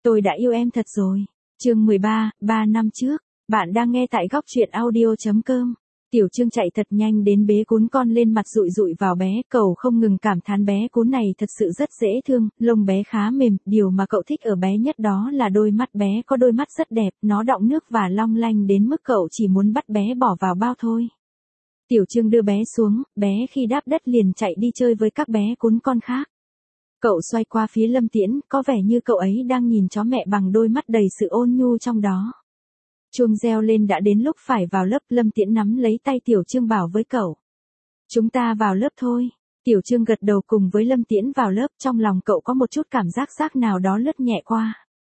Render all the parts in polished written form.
Tôi đã yêu em thật rồi. Chương 13, 3 năm trước. Bạn đang nghe tại góc truyện audio.com. Tiểu Trương chạy thật nhanh đến bế cún con lên mặt dụi dụi vào bé, cậu không ngừng cảm thán bé cún này thật sự rất dễ thương, lông bé khá mềm, điều mà cậu thích ở bé nhất đó là đôi mắt bé, có đôi mắt rất đẹp, nó đọng nước và long lanh đến mức cậu chỉ muốn bắt bé bỏ vào bao thôi. Tiểu Trương đưa bé xuống, bé khi đáp đất liền chạy đi chơi với các bé cún con khác. Cậu xoay qua phía Lâm Tiễn, có vẻ như cậu ấy đang nhìn chó mẹ bằng đôi mắt đầy sự ôn nhu trong đó. Chuông reo lên đã đến lúc phải vào lớp, Lâm Tiễn nắm lấy tay Tiểu Trương bảo với cậu. Chúng ta vào lớp thôi. Tiểu Trương gật đầu cùng với Lâm Tiễn vào lớp, trong lòng cậu có một chút cảm giác nào đó lướt nhẹ qua.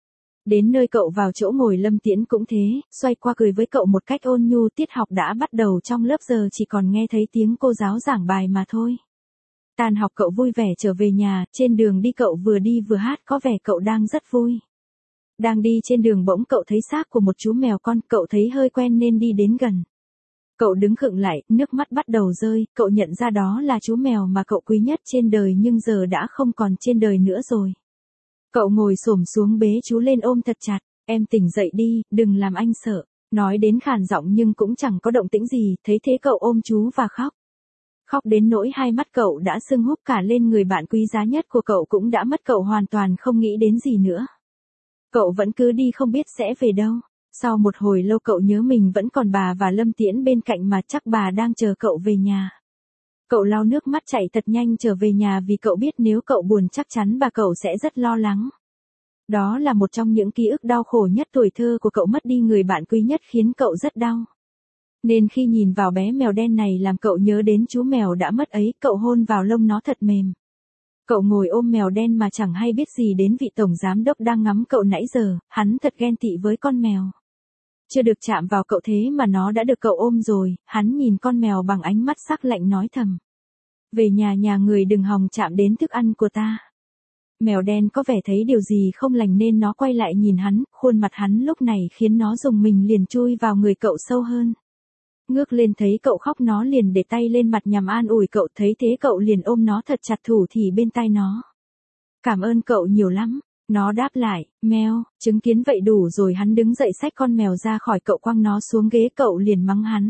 Đến nơi cậu vào chỗ ngồi Lâm Tiễn cũng thế, xoay qua cười với cậu một cách ôn nhu. Tiết học đã bắt đầu, trong lớp giờ chỉ còn nghe thấy tiếng cô giáo giảng bài mà thôi. Tan học cậu vui vẻ trở về nhà, trên đường đi cậu vừa đi vừa hát, có vẻ cậu đang rất vui. Đang đi trên đường bỗng cậu thấy xác của một chú mèo con, cậu thấy hơi quen nên đi đến gần. Cậu đứng khựng lại, nước mắt bắt đầu rơi, cậu nhận ra đó là chú mèo mà cậu quý nhất trên đời nhưng giờ đã không còn trên đời nữa rồi. Cậu ngồi xổm xuống bế chú lên ôm thật chặt, em tỉnh dậy đi, đừng làm anh sợ. Nói đến khàn giọng nhưng cũng chẳng có động tĩnh gì, thấy thế cậu ôm chú và khóc. Khóc đến nỗi hai mắt cậu đã sưng húp cả lên, người bạn quý giá nhất của cậu cũng đã mất, cậu hoàn toàn không nghĩ đến gì nữa. Cậu vẫn cứ đi không biết sẽ về đâu. Sau một hồi lâu cậu nhớ mình vẫn còn bà và Lâm Tiễn bên cạnh mà chắc bà đang chờ cậu về nhà. Cậu lau nước mắt chạy thật nhanh trở về nhà vì cậu biết nếu cậu buồn chắc chắn bà cậu sẽ rất lo lắng. Đó là một trong những ký ức đau khổ nhất tuổi thơ của cậu, mất đi người bạn quý nhất khiến cậu rất đau. Nên khi nhìn vào bé mèo đen này làm cậu nhớ đến chú mèo đã mất ấy, cậu hôn vào lông nó thật mềm. Cậu ngồi ôm mèo đen mà chẳng hay biết gì đến vị tổng giám đốc đang ngắm cậu nãy giờ, hắn thật ghen tị với con mèo. Chưa được chạm vào cậu thế mà nó đã được cậu ôm rồi, hắn nhìn con mèo bằng ánh mắt sắc lạnh nói thầm. Về nhà người đừng hòng chạm đến thức ăn của ta. Mèo đen có vẻ thấy điều gì không lành nên nó quay lại nhìn hắn, khuôn mặt hắn lúc này khiến nó rùng mình liền chui vào người cậu sâu hơn. Ngước lên thấy cậu khóc nó liền để tay lên mặt nhằm an ủi cậu, thấy thế cậu liền ôm nó thật chặt thủ thì bên tai nó. Cảm ơn cậu nhiều lắm. Nó đáp lại, meo, chứng kiến vậy đủ rồi. Hắn đứng dậy xách con mèo ra khỏi cậu quăng nó xuống ghế, cậu liền mắng hắn.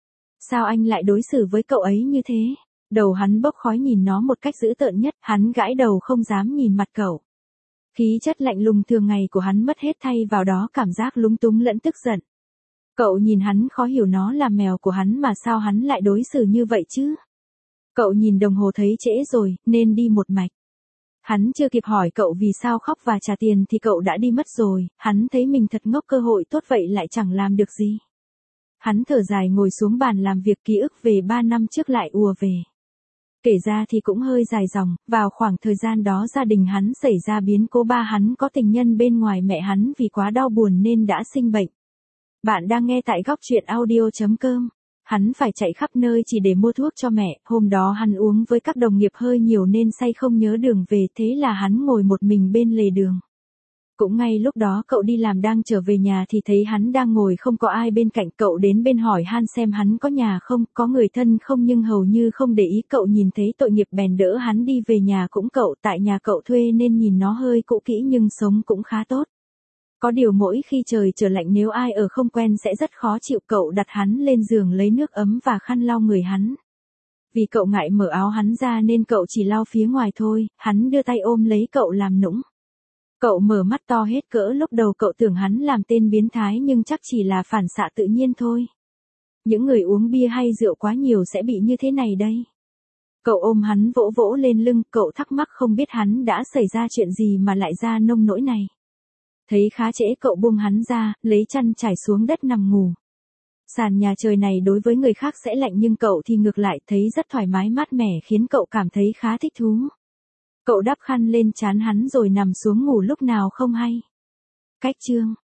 Sao anh lại đối xử với cậu ấy như thế? Đầu hắn bốc khói nhìn nó một cách dữ tợn nhất, hắn gãi đầu không dám nhìn mặt cậu. Khí chất lạnh lùng thường ngày của hắn mất hết thay vào đó cảm giác lúng túng lẫn tức giận. Cậu nhìn hắn khó hiểu, nó là mèo của hắn mà sao hắn lại đối xử như vậy chứ? Cậu nhìn đồng hồ thấy trễ rồi, nên đi một mạch. Hắn chưa kịp hỏi cậu vì sao khóc và trả tiền thì cậu đã đi mất rồi, hắn thấy mình thật ngốc, cơ hội tốt vậy lại chẳng làm được gì. Hắn thở dài ngồi xuống bàn làm việc, ký ức về 3 năm trước lại ùa về. Kể ra thì cũng hơi dài dòng, vào khoảng thời gian đó gia đình hắn xảy ra biến cố, ba hắn có tình nhân bên ngoài, mẹ hắn vì quá đau buồn nên đã sinh bệnh. Bạn đang nghe tại góc truyện audio.com. Hắn phải chạy khắp nơi chỉ để mua thuốc cho mẹ, hôm đó hắn uống với các đồng nghiệp hơi nhiều nên say không nhớ đường về, thế là hắn ngồi một mình bên lề đường. Cũng ngay lúc đó cậu đi làm đang trở về nhà thì thấy hắn đang ngồi không có ai bên cạnh, cậu đến bên hỏi han xem hắn có nhà không, có người thân không, nhưng hầu như không để ý. Cậu nhìn thấy tội nghiệp bèn đỡ hắn đi về nhà cũng cậu, tại nhà cậu thuê nên nhìn nó hơi cũ kỹ nhưng sống cũng khá tốt. Có điều mỗi khi trời trở lạnh nếu ai ở không quen sẽ rất khó chịu, cậu đặt hắn lên giường lấy nước ấm và khăn lau người hắn. Vì cậu ngại mở áo hắn ra nên cậu chỉ lau phía ngoài thôi, hắn đưa tay ôm lấy cậu làm nũng. Cậu mở mắt to hết cỡ, lúc đầu cậu tưởng hắn làm tên biến thái nhưng chắc chỉ là phản xạ tự nhiên thôi. Những người uống bia hay rượu quá nhiều sẽ bị như thế này đây. Cậu ôm hắn vỗ vỗ lên lưng, cậu thắc mắc không biết hắn đã xảy ra chuyện gì mà lại ra nông nỗi này. Thấy khá trễ cậu buông hắn ra, lấy chăn trải xuống đất nằm ngủ. Sàn nhà trời này đối với người khác sẽ lạnh nhưng cậu thì ngược lại, thấy rất thoải mái mát mẻ khiến cậu cảm thấy khá thích thú. Cậu đắp khăn lên trán hắn rồi nằm xuống ngủ lúc nào không hay. Cách chương